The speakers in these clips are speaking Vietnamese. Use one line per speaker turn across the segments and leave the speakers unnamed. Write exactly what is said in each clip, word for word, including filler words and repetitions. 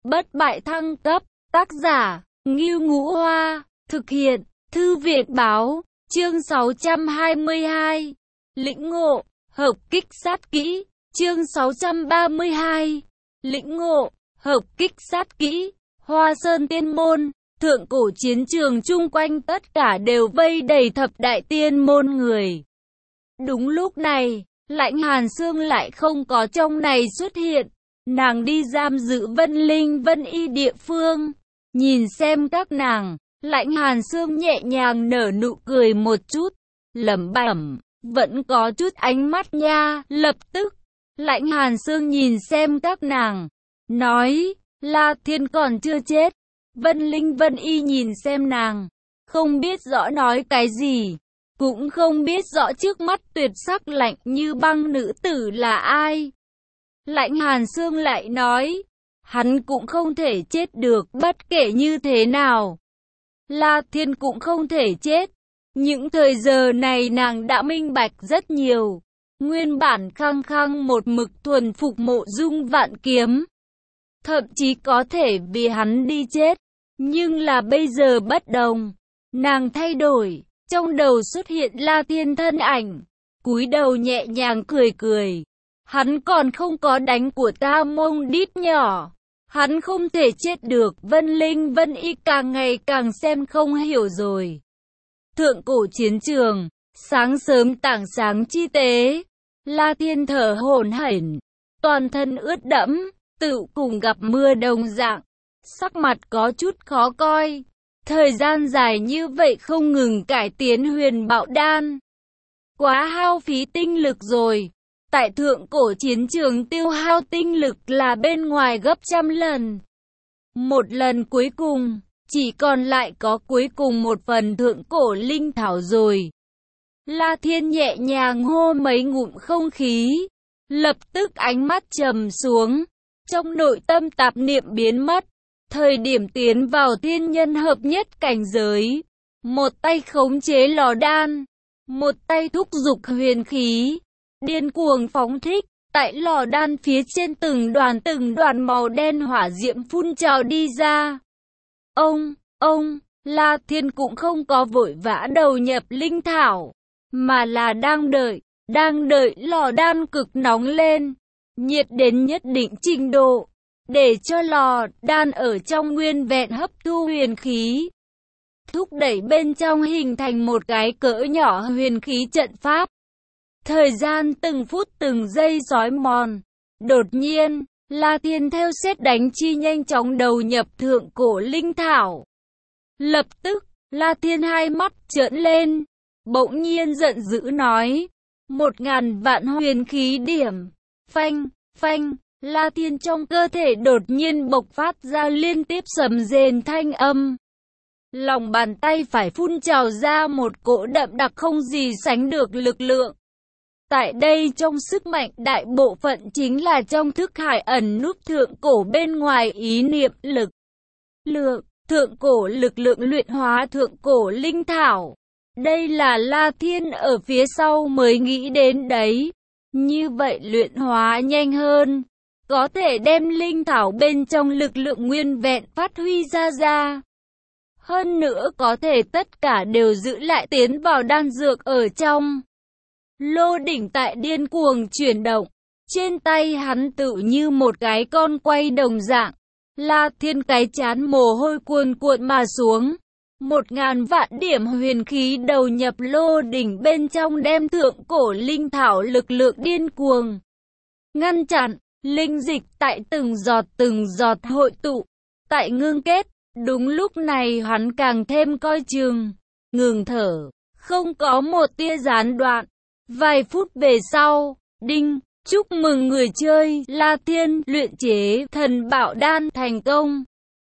bất bại thăng cấp, tác giả, Ngưu Ngũ Hoa, thực hiện, Thư viện Báo, chương sáu trăm hai mươi hai, lĩnh ngộ, hợp kích sát kỹ, chương sáu trăm ba mươi hai, lĩnh ngộ, hợp kích sát kỹ, Hoa Sơn Tiên Môn, thượng cổ chiến trường chung quanh tất cả đều vây đầy thập đại tiên môn người. Đúng lúc này, Lãnh Hàn Sương lại không có trong này xuất hiện, nàng đi giam giữ Vân Linh Vân Y địa phương, nhìn xem các nàng, Lãnh Hàn Sương nhẹ nhàng nở nụ cười một chút, lẩm bẩm, vẫn có chút ánh mắt nha. Lập tức, Lãnh Hàn Sương nhìn xem các nàng, nói, La Thiên còn chưa chết. Vân Linh Vân Y nhìn xem nàng, không biết rõ nói cái gì, cũng không biết rõ trước mắt tuyệt sắc lạnh như băng nữ tử là ai. Lãnh Hàn Sương lại nói, hắn cũng không thể chết được bất kể như thế nào. La Thiên cũng không thể chết. Những thời giờ này nàng đã minh bạch rất nhiều. Nguyên bản khăng khăng một mực thuần phục Mộ Dung Vạn Kiếm, thậm chí có thể vì hắn đi chết. Nhưng là bây giờ bất đồng. Nàng thay đổi, trong đầu xuất hiện La Thiên thân ảnh, cúi đầu nhẹ nhàng cười cười. Hắn còn không có đánh của ta mông đít nhỏ. Hắn không thể chết được. Vân Linh Vân Y càng ngày càng xem không hiểu rồi. Thượng cổ chiến trường, sáng sớm tảng sáng chi tế, La Thiên thở hổn hển, toàn thân ướt đẫm, tự cùng gặp mưa đồng dạng, sắc mặt có chút khó coi. Thời gian dài như vậy không ngừng cải tiến huyền bạo đan, quá hao phí tinh lực rồi. Tại thượng cổ chiến trường tiêu hao tinh lực là bên ngoài gấp trăm lần. Một lần cuối cùng, chỉ còn lại có cuối cùng một phần thượng cổ linh thảo rồi. La Thiên nhẹ nhàng hô mấy ngụm không khí, lập tức ánh mắt trầm xuống, trong nội tâm tạp niệm biến mất. Thời điểm tiến vào thiên nhân hợp nhất cảnh giới, một tay khống chế lò đan, một tay thúc giục huyền khí, điên cuồng phóng thích, tại lò đan phía trên từng đoàn từng đoàn màu đen hỏa diễm phun trào đi ra. Ông, ông, La Thiên cũng không có vội vã đầu nhập linh thảo, mà là đang đợi, đang đợi lò đan cực nóng lên, nhiệt đến nhất định trình độ, để cho lò đan ở trong nguyên vẹn hấp thu huyền khí, thúc đẩy bên trong hình thành một cái cỡ nhỏ huyền khí trận pháp. Thời gian từng phút từng giây sói mòn. Đột nhiên, La Thiên theo sét đánh chi nhanh chóng đầu nhập thượng cổ linh thảo. Lập tức, La Thiên hai mắt trợn lên, bỗng nhiên giận dữ nói, một ngàn vạn huyền khí điểm. Phanh, phanh, La Thiên trong cơ thể đột nhiên bộc phát ra liên tiếp sầm rền thanh âm. Lòng bàn tay phải phun trào ra một cỗ đậm đặc không gì sánh được lực lượng. Tại đây trong sức mạnh đại bộ phận chính là trong thức hải ẩn núp thượng cổ bên ngoài ý niệm lực. Lượng, thượng cổ lực lượng luyện hóa thượng cổ linh thảo. Đây là La Thiên ở phía sau mới nghĩ đến đấy. Như vậy luyện hóa nhanh hơn, có thể đem linh thảo bên trong lực lượng nguyên vẹn phát huy ra ra. Hơn nữa có thể tất cả đều giữ lại tiến vào đan dược ở trong. Lô đỉnh tại điên cuồng chuyển động, trên tay hắn tự như một cái con quay đồng dạng. La Thiên cái chán mồ hôi cuồn cuộn mà xuống. Một ngàn vạn điểm huyền khí đầu nhập lô đỉnh bên trong đem thượng cổ linh thảo lực lượng điên cuồng ngăn chặn, linh dịch tại từng giọt từng giọt hội tụ, tại ngưng kết. Đúng lúc này hắn càng thêm coi chừng, ngừng thở, không có một tia gián đoạn. Vài phút về sau, đinh, chúc mừng người chơi, La Thiên luyện chế thần bảo đan thành công.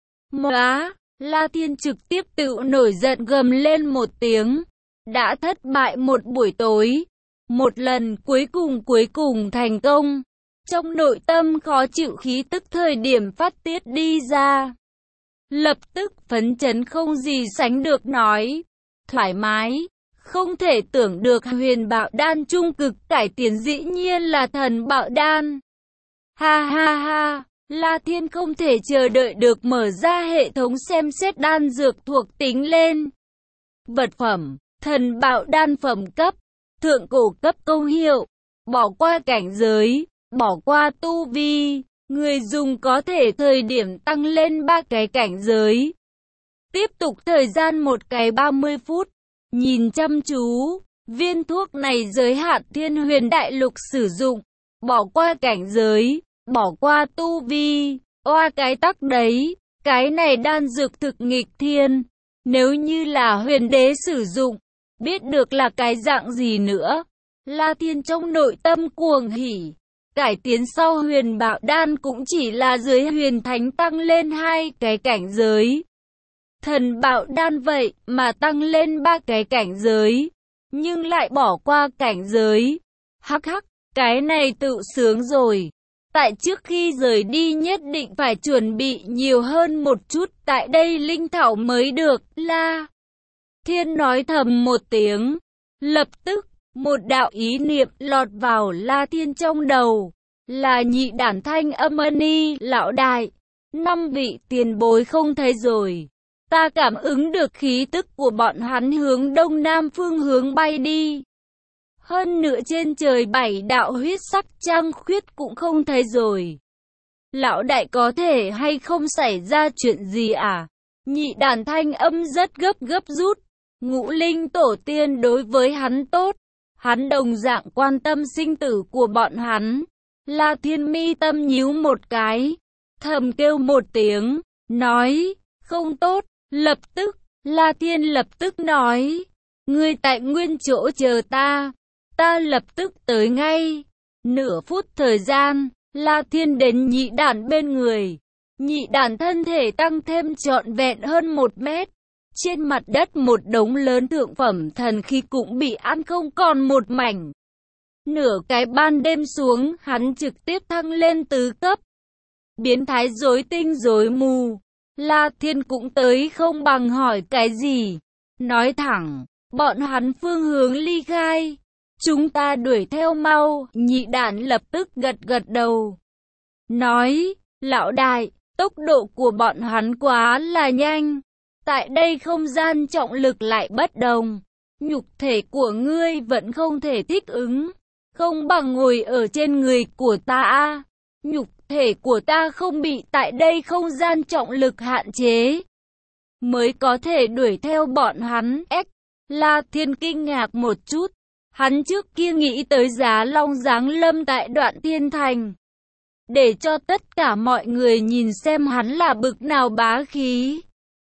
Móa, La Thiên trực tiếp tự nổi giận gầm lên một tiếng, đã thất bại một buổi tối, một lần cuối cùng cuối cùng thành công. Trong nội tâm khó chịu khí tức thời điểm phát tiết đi ra. Lập tức phấn chấn không gì sánh được nói, thoải mái. Không thể tưởng được huyền bạo đan trung cực cải tiến dĩ nhiên là thần bạo đan. Ha ha ha, La Thiên không thể chờ đợi được mở ra hệ thống xem xét đan dược thuộc tính lên. Vật phẩm, thần bạo đan phẩm cấp, thượng cổ cấp công hiệu, bỏ qua cảnh giới, bỏ qua tu vi, người dùng có thể thời điểm tăng lên ba cái cảnh giới. Tiếp tục thời gian một cái ba mươi phút, nhìn chăm chú, viên thuốc này giới hạn Thiên Huyền Đại Lục sử dụng, bỏ qua cảnh giới, bỏ qua tu vi, oa cái tắc đấy, cái này đan dược thực nghịch thiên, nếu như là huyền đế sử dụng, biết được là cái dạng gì nữa. La Thiên trong nội tâm cuồng hỉ, cải tiến sau huyền bạo đan cũng chỉ là dưới huyền thánh tăng lên hai cái cảnh giới. Thần bạo đan vậy mà tăng lên ba cái cảnh giới, nhưng lại bỏ qua cảnh giới. Hắc hắc, cái này tự sướng rồi. Tại trước khi rời đi nhất định phải chuẩn bị nhiều hơn một chút, tại đây linh thảo mới được. La Thiên nói thầm một tiếng, lập tức một đạo ý niệm lọt vào La Thiên trong đầu, là nhị đản Thanh Âm Ni lão đại, năm vị tiền bối không thấy rồi. Ta cảm ứng được khí tức của bọn hắn hướng đông nam phương hướng bay đi. Hơn nữa trên trời bảy đạo huyết sắc trăng khuyết cũng không thấy rồi. Lão đại có thể hay không xảy ra chuyện gì à? Nhị đàn Thanh Âm rất gấp gấp rút. Ngũ linh tổ tiên đối với hắn tốt. Hắn đồng dạng quan tâm sinh tử của bọn hắn. La Thiên mi tâm nhíu một cái, thầm kêu một tiếng, nói, không tốt. Lập tức, La Thiên lập tức nói, ngươi tại nguyên chỗ chờ ta, ta lập tức tới ngay. Nửa phút thời gian, La Thiên đến nhị đản bên người. Nhị đản thân thể tăng thêm trọn vẹn hơn một mét. Trên mặt đất một đống lớn thượng phẩm thần khí cũng bị ăn không còn một mảnh. Nửa cái ban đêm xuống, hắn trực tiếp thăng lên tứ cấp. Biến thái rối tinh rối mù. La Thiên cũng tới không bằng hỏi cái gì. Nói thẳng, bọn hắn phương hướng ly khai. Chúng ta đuổi theo mau. Nhị đản lập tức gật gật đầu. Nói, lão đại, tốc độ của bọn hắn quá là nhanh. Tại đây không gian trọng lực lại bất đồng. Nhục thể của ngươi vẫn không thể thích ứng. Không bằng ngồi ở trên người của ta. Nhục thể của ta không bị tại đây không gian trọng lực hạn chế, mới có thể đuổi theo bọn hắn. Ếch, La Thiên kinh ngạc một chút. Hắn trước kia nghĩ tới Giá Long giáng lâm tại Đoạn Thiên Thành, để cho tất cả mọi người nhìn xem hắn là bực nào bá khí,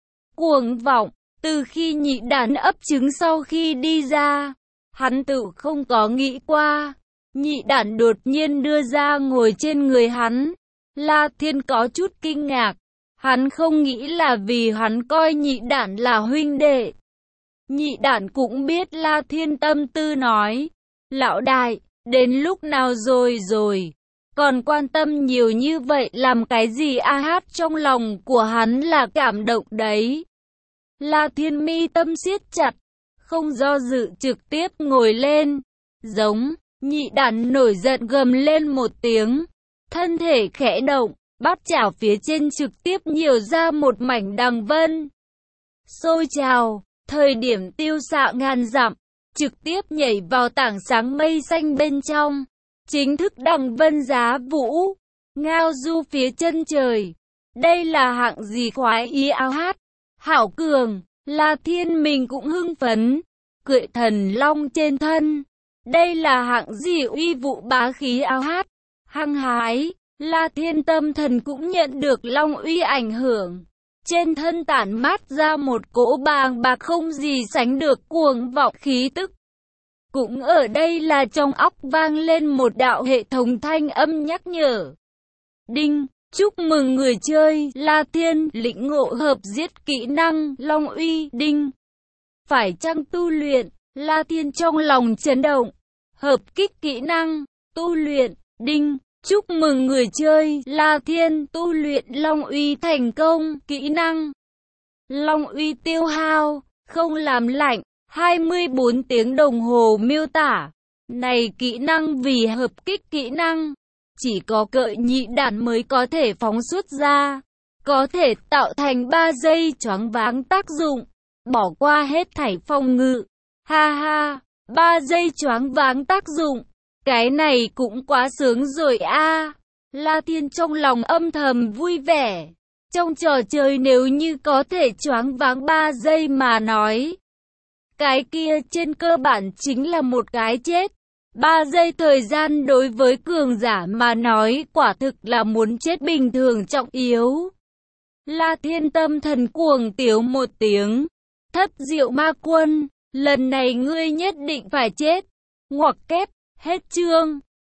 cuồng vọng. Từ khi nhị đản ấp trứng sau khi đi ra, hắn tự không có nghĩ qua. Nhị đản đột nhiên đưa ra ngồi trên người hắn. La Thiên có chút kinh ngạc. Hắn không nghĩ là vì hắn coi nhị đản là huynh đệ. Nhị đản cũng biết La Thiên tâm tư, nói, lão đại, đến lúc nào rồi rồi, còn quan tâm nhiều như vậy làm cái gì? A hát trong lòng của hắn là cảm động đấy. La Thiên mi tâm siết chặt, không do dự trực tiếp ngồi lên. Giống, nhị đản nổi giận gầm lên một tiếng, thân thể khẽ động, bát chảo phía trên trực tiếp nhiều ra một mảnh đằng vân. Sôi trào, thời điểm tiêu xạ ngàn dặm, trực tiếp nhảy vào tảng sáng mây xanh bên trong. Chính thức đằng vân giá vũ, ngao du phía chân trời. Đây là hạng gì khoái ý áo hát, hảo cường. La Thiên mình cũng hưng phấn, cưỡi thần long trên thân. Đây là hạng gì uy vũ bá khí áo hát, hăng hái. La Thiên tâm thần cũng nhận được long uy ảnh hưởng. Trên thân tản mát ra một cỗ bàng bạc không gì sánh được cuồng vọng khí tức. Cũng ở đây là trong óc vang lên một đạo hệ thống thanh âm nhắc nhở. Đinh, chúc mừng người chơi La Thiên lĩnh ngộ hợp giết kỹ năng Long Uy. Đinh, phải chăng tu luyện? La Thiên trong lòng chấn động. Hợp kích kỹ năng, tu luyện. Đinh, chúc mừng người chơi La Thiên tu luyện Long Uy thành công. Kỹ năng Long Uy tiêu hao, không làm lạnh, hai mươi bốn tiếng đồng hồ miêu tả. Này kỹ năng vì hợp kích kỹ năng, chỉ có cợi nhị đản mới có thể phóng xuất ra, có thể tạo thành ba giây choáng váng tác dụng, bỏ qua hết thảy phòng ngự. Ha ha, ba giây choáng váng tác dụng, cái này cũng quá sướng rồi a. La Thiên trong lòng âm thầm vui vẻ. Trong trò chơi nếu như có thể choáng váng ba giây mà nói, cái kia trên cơ bản chính là một cái chết. ba giây thời gian đối với cường giả mà nói quả thực là muốn chết bình thường trọng yếu. La Thiên tâm thần cuồng tiếu một tiếng. Thất diệu ma quân, lần này ngươi nhất định phải chết. Ngoặc kép, hết chương.